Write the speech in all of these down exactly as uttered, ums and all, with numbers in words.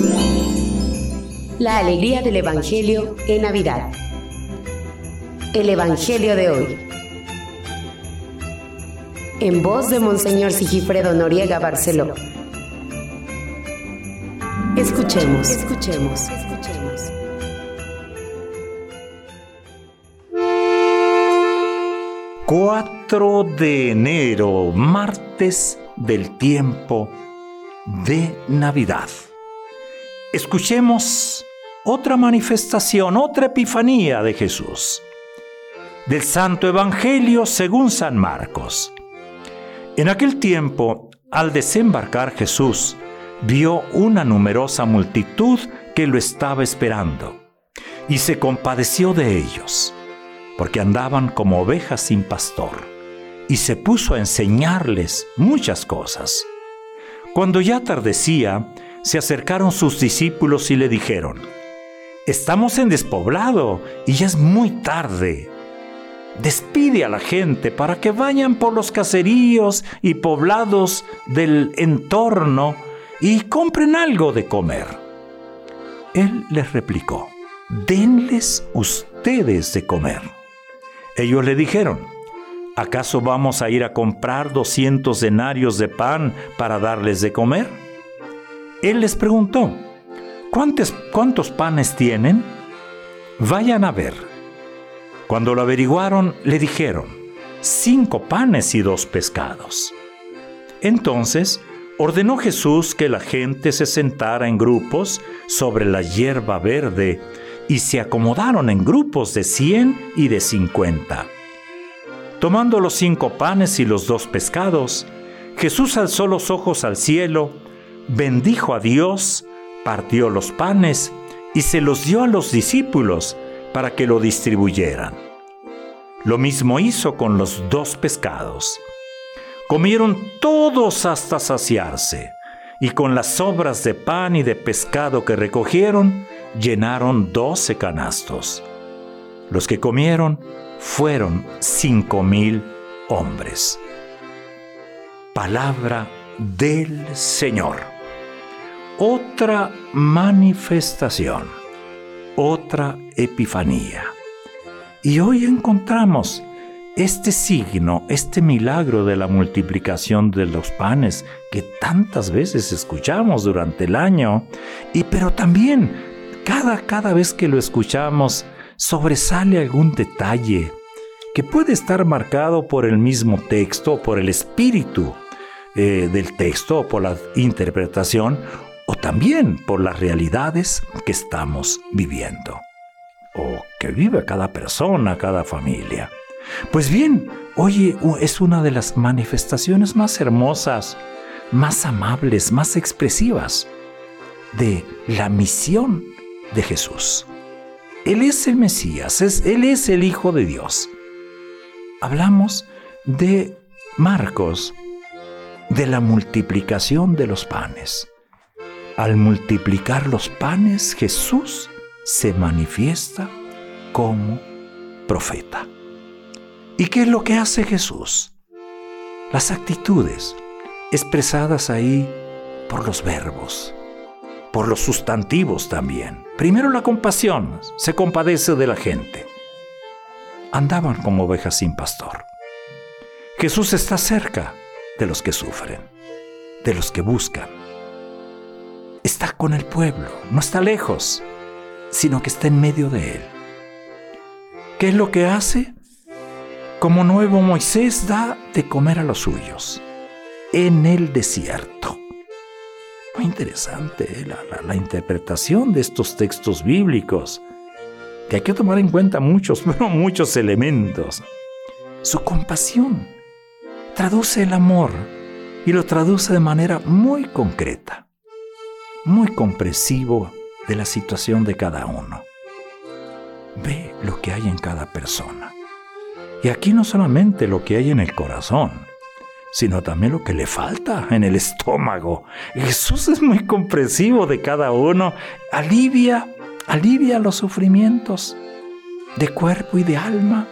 La alegría del Evangelio en Navidad. El Evangelio de hoy. En voz de Monseñor Sigifredo Noriega Barceló. Escuchemos, escuchemos, escuchemos. cuatro de enero, martes del tiempo de Navidad. Escuchemos otra manifestación, otra epifanía de Jesús. Del Santo Evangelio según San Marcos. En aquel tiempo, al desembarcar Jesús, vio una numerosa multitud que lo estaba esperando, y se compadeció de ellos, porque andaban como ovejas sin pastor, y se puso a enseñarles muchas cosas. Cuando ya atardecía, se acercaron sus discípulos y le dijeron: «Estamos en despoblado y ya es muy tarde. Despide a la gente para que vayan por los caseríos y poblados del entorno y compren algo de comer». Él les replicó: «Denles ustedes de comer». Ellos le dijeron: «¿Acaso vamos a ir a comprar doscientos denarios de pan para darles de comer?». Él les preguntó: ¿Cuántos, ¿Cuántos panes tienen? Vayan a ver. Cuando lo averiguaron, le dijeron: cinco panes y dos pescados. Entonces ordenó Jesús que la gente se sentara en grupos sobre la hierba verde, y se acomodaron en grupos de cien y de cincuenta. Tomando los cinco panes y los dos pescados, Jesús alzó los ojos al cielo, bendijo a Dios, partió los panes y se los dio a los discípulos para que lo distribuyeran. Lo mismo hizo con los dos pescados. Comieron todos hasta saciarse, y con las sobras de pan y de pescado que recogieron, llenaron doce canastos. Los que comieron fueron cinco mil hombres. Palabra del Señor. Otra manifestación, otra epifanía. Y hoy encontramos este signo, este milagro de la multiplicación de los panes que tantas veces escuchamos durante el año, y pero también cada, cada vez que lo escuchamos sobresale algún detalle que puede estar marcado por el mismo texto, por el espíritu eh, del texto, o por la interpretación, o también por las realidades que estamos viviendo, o que vive cada persona, cada familia. Pues bien, hoy es una de las manifestaciones más hermosas, más amables, más expresivas de la misión de Jesús. Él es el Mesías, es, Él es el Hijo de Dios. Hablamos de Marcos, de la multiplicación de los panes. Al multiplicar los panes, Jesús se manifiesta como profeta. ¿Y qué es lo que hace Jesús? Las actitudes expresadas ahí por los verbos, por los sustantivos también. Primero la compasión, se compadece de la gente. Andaban como ovejas sin pastor. Jesús está cerca de los que sufren, de los que buscan. Está con el pueblo, no está lejos, sino que está en medio de él. ¿Qué es lo que hace? Como nuevo Moisés da de comer a los suyos en el desierto. Muy interesante ¿eh? la, la, la interpretación de estos textos bíblicos, que hay que tomar en cuenta muchos, pero muchos elementos. Su compasión traduce el amor y lo traduce de manera muy concreta, muy comprensivo de la situación de cada uno. Ve lo que hay en cada persona. Y aquí no solamente lo que hay en el corazón, sino también lo que le falta en el estómago. Jesús es muy comprensivo de cada uno, alivia, alivia los sufrimientos de cuerpo y de alma.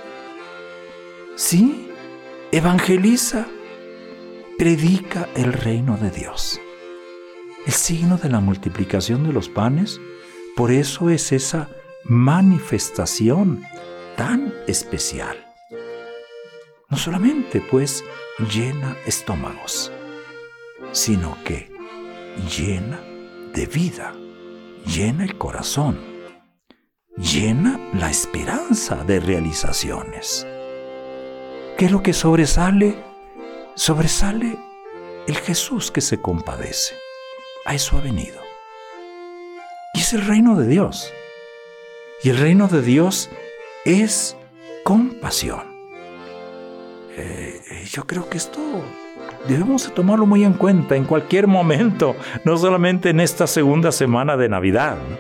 Sí, evangeliza, predica el reino de Dios. el signo de la multiplicación de los panes. Por eso es esa manifestación tan especial. No solamente, pues, llena estómagos, sino que llena de vida, llena el corazón, llena la esperanza de realizaciones. ¿Qué es lo que sobresale? Sobresale el Jesús que se compadece. A eso ha venido. Y es el reino de Dios. Y el reino de Dios es compasión. Eh, yo creo que esto debemos tomarlo muy en cuenta en cualquier momento, no solamente en esta segunda semana de Navidad, ¿no?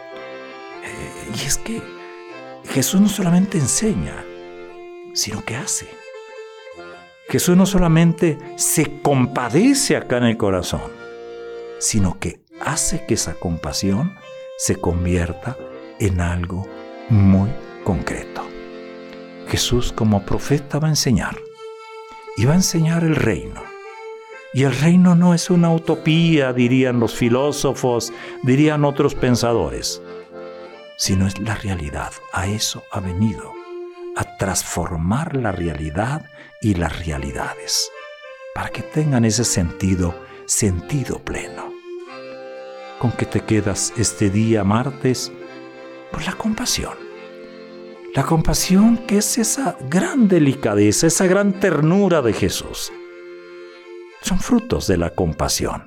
Eh, y es que Jesús no solamente enseña, sino que hace. Jesús no solamente se compadece acá en el corazón, sino que hace que esa compasión se convierta en algo muy concreto. Jesús como profeta va a enseñar, y va a enseñar el reino. Y el reino no es una utopía, dirían los filósofos, dirían otros pensadores, sino es la realidad. A eso ha venido, a transformar la realidad y las realidades, para que tengan ese sentido, sentido pleno. ¿Con qué te quedas este día martes? Por la compasión. La compasión, que es esa gran delicadeza, esa gran ternura de Jesús. Son frutos de la compasión.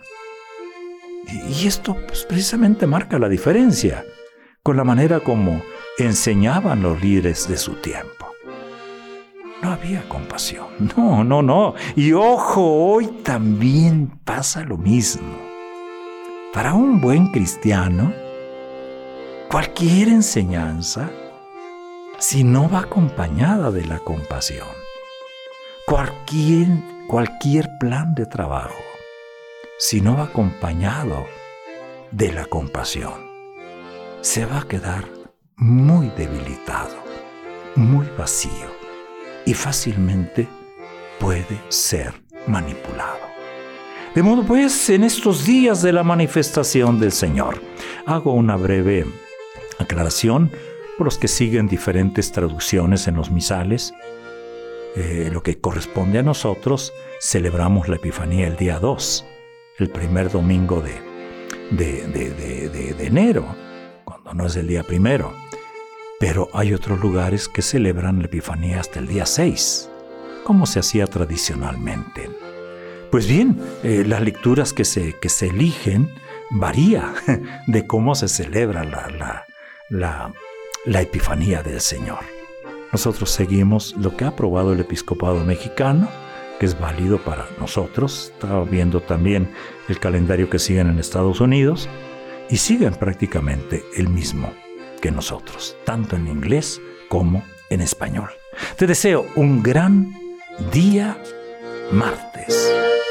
Y esto pues, precisamente marca la diferencia con la manera como enseñaban los líderes de su tiempo. No había compasión. No, no, no. Y ojo, hoy también pasa lo mismo. Para un buen cristiano, cualquier enseñanza, si no va acompañada de la compasión, cualquier, cualquier plan de trabajo, si no va acompañado de la compasión, se va a quedar muy debilitado, muy vacío y fácilmente puede ser manipulado. De modo pues, en estos días de la manifestación del Señor, hago una breve aclaración por los que siguen diferentes traducciones en los misales. Eh, lo que corresponde a nosotros, celebramos la Epifanía el día dos, el primer domingo de, de, de, de, de, de enero, cuando no es el día primero. Pero hay otros lugares que celebran la Epifanía hasta el día seis, como se hacía tradicionalmente. Pues bien, eh, las lecturas que se, que se eligen varía de cómo se celebra la, la, la, la Epifanía del Señor. Nosotros seguimos lo que ha aprobado el Episcopado Mexicano, que es válido para nosotros. Estaba viendo también el calendario que siguen en Estados Unidos y siguen prácticamente el mismo que nosotros, tanto en inglés como en español. Te deseo un gran día martes.